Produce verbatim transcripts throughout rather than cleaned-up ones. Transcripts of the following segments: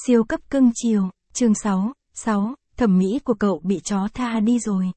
Siêu cấp cưng chiều, chương sáu, sáu, thẩm mỹ của cậu bị chó tha đi rồi.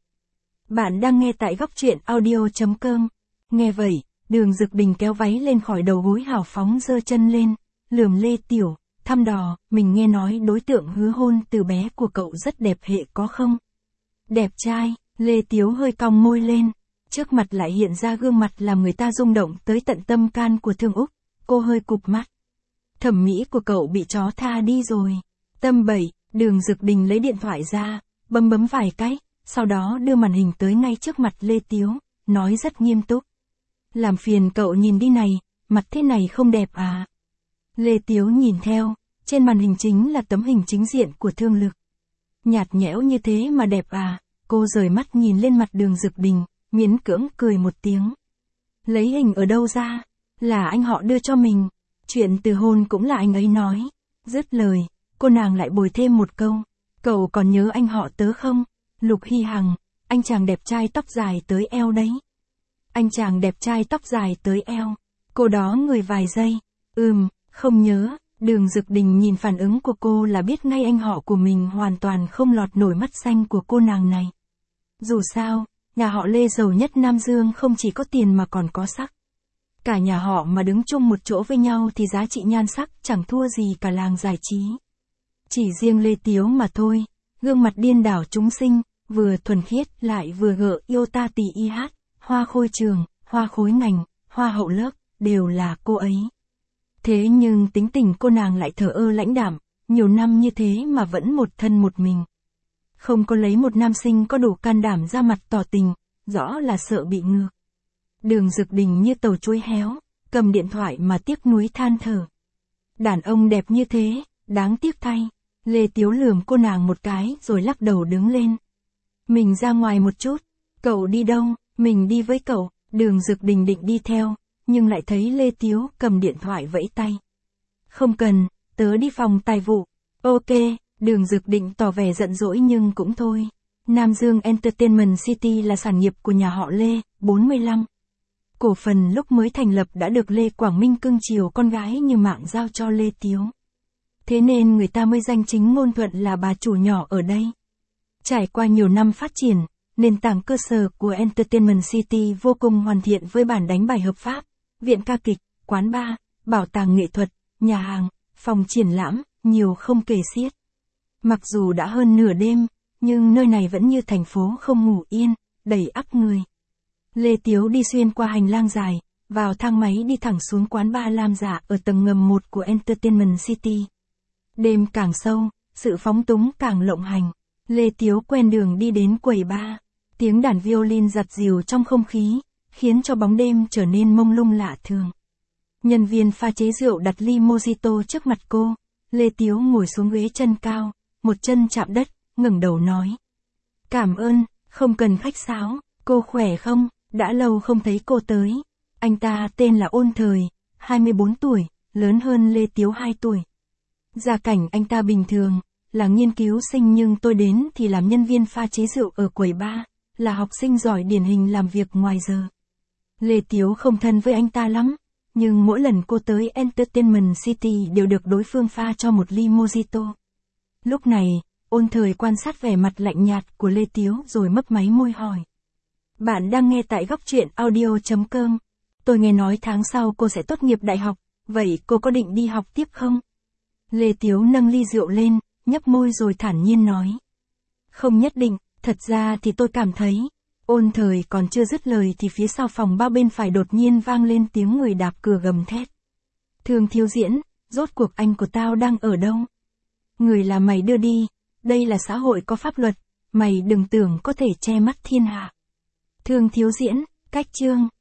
Bạn đang nghe tại góc truyện audio chấm com. Nghe vậy, Đường Dực Đình kéo váy lên khỏi đầu gối hào phóng giơ chân lên, lườm Lê Tiểu, thăm dò, mình nghe nói đối tượng hứa hôn từ bé của cậu rất đẹp hệ có không? Đẹp trai, Lê Tiếu hơi cong môi lên, trước mặt lại hiện ra gương mặt làm người ta rung động tới tận tâm can của Thương Úc, cô hơi cụp mắt. Thẩm mỹ của cậu bị chó tha đi rồi. Tâm bảy, Đường Dực Đình lấy điện thoại ra, bấm bấm vài cái, sau đó đưa màn hình tới ngay trước mặt Lê Tiếu, nói rất nghiêm túc. Làm phiền cậu nhìn đi này, mặt thế này không đẹp à? Lê Tiếu nhìn theo, trên màn hình chính là tấm hình chính diện của Thương Lực. Nhạt nhẽo như thế mà đẹp à? Cô rời mắt nhìn lên mặt Đường Dực Đình, miễn cưỡng cười một tiếng. Lấy hình ở đâu ra? Là anh họ đưa cho mình. Chuyện từ hôn cũng là anh ấy nói. Dứt lời, cô nàng lại bồi thêm một câu. Cậu còn nhớ anh họ tớ không? Lục Hy Hằng, anh chàng đẹp trai tóc dài tới eo đấy. Anh chàng đẹp trai tóc dài tới eo. Cô đó người vài giây. Ừm, không nhớ. Đường Dực Đình nhìn phản ứng của cô là biết ngay anh họ của mình hoàn toàn không lọt nổi mắt xanh của cô nàng này. Dù sao, nhà họ Lê giàu nhất Nam Dương không chỉ có tiền mà còn có sắc. Cả nhà họ mà đứng chung một chỗ với nhau thì giá trị nhan sắc chẳng thua gì cả làng giải trí. Chỉ riêng Lê Tiếu mà thôi, gương mặt điên đảo chúng sinh, vừa thuần khiết lại vừa gợ yêu ta tỳ y hát, hoa khôi trường, hoa khối ngành, hoa hậu lớp, đều là cô ấy. Thế nhưng tính tình cô nàng lại thờ ơ lãnh đạm, nhiều năm như thế mà vẫn một thân một mình. Không có lấy một nam sinh có đủ can đảm ra mặt tỏ tình, rõ là sợ bị ngược. Đường Dực Đình như tàu chuối héo, cầm điện thoại mà tiếc nuối than thở. Đàn ông đẹp như thế, đáng tiếc thay. Lê Tiếu lườm cô nàng một cái rồi lắc đầu đứng lên. Mình ra ngoài một chút. Cậu đi đâu? Mình đi với cậu. Đường Dực Đình định đi theo, nhưng lại thấy Lê Tiếu cầm điện thoại vẫy tay. Không cần, tớ đi phòng tài vụ. Ok, Đường Dực Định tỏ vẻ giận dỗi nhưng cũng thôi. Nam Dương Entertainment City là sản nghiệp của nhà họ Lê, bốn mươi lăm. Cổ phần lúc mới thành lập đã được Lê Quảng Minh cưng chiều con gái như mạng giao cho Lê Tiếu. Thế nên người ta mới danh chính ngôn thuận là bà chủ nhỏ ở đây. Trải qua nhiều năm phát triển, nền tảng cơ sở của Entertainment City vô cùng hoàn thiện với bản đánh bài hợp pháp, viện ca kịch, quán bar, bảo tàng nghệ thuật, nhà hàng, phòng triển lãm, nhiều không kể xiết. Mặc dù đã hơn nửa đêm, nhưng nơi này vẫn như thành phố không ngủ yên, đầy ắp người. Lê Tiếu đi xuyên qua hành lang dài, vào thang máy đi thẳng xuống quán bar Lam Dạ ở tầng ngầm một của Entertainment City. Đêm càng sâu, sự phóng túng càng lộng hành. Lê Tiếu quen đường đi đến quầy bar. Tiếng đàn violin giặt dìu trong không khí, khiến cho bóng đêm trở nên mông lung lạ thường. Nhân viên pha chế rượu đặt ly mojito trước mặt cô. Lê Tiếu ngồi xuống ghế chân cao, một chân chạm đất, ngẩng đầu nói. Cảm ơn, không cần khách sáo, cô khỏe không? Đã lâu không thấy cô tới. Anh ta tên là Ôn Thời, hai mươi bốn tuổi, lớn hơn Lê Tiếu hai tuổi. Gia cảnh anh ta bình thường, là nghiên cứu sinh nhưng tôi đến thì làm nhân viên pha chế rượu ở quầy bar, là học sinh giỏi điển hình làm việc ngoài giờ. Lê Tiếu không thân với anh ta lắm, nhưng mỗi lần cô tới Entertainment City đều được đối phương pha cho một ly mojito. Lúc này, Ôn Thời quan sát vẻ mặt lạnh nhạt của Lê Tiếu rồi mấp máy môi hỏi. Bạn đang nghe tại góc truyện audio chấm com. Tôi nghe nói tháng sau cô sẽ tốt nghiệp đại học, vậy cô có định đi học tiếp không? Lê Tiếu nâng ly rượu lên, nhấp môi rồi thản nhiên nói. Không nhất định, thật ra thì tôi cảm thấy. Ôn Thời còn chưa dứt lời thì phía sau phòng ba bên phải đột nhiên vang lên tiếng người đạp cửa gầm thét. Thường Thiếu Diễn, rốt cuộc anh của tao đang ở đâu? Người là mày đưa đi, đây là xã hội có pháp luật, mày đừng tưởng có thể che mắt thiên hạ. Thường Thiếu Diễn, cách chương.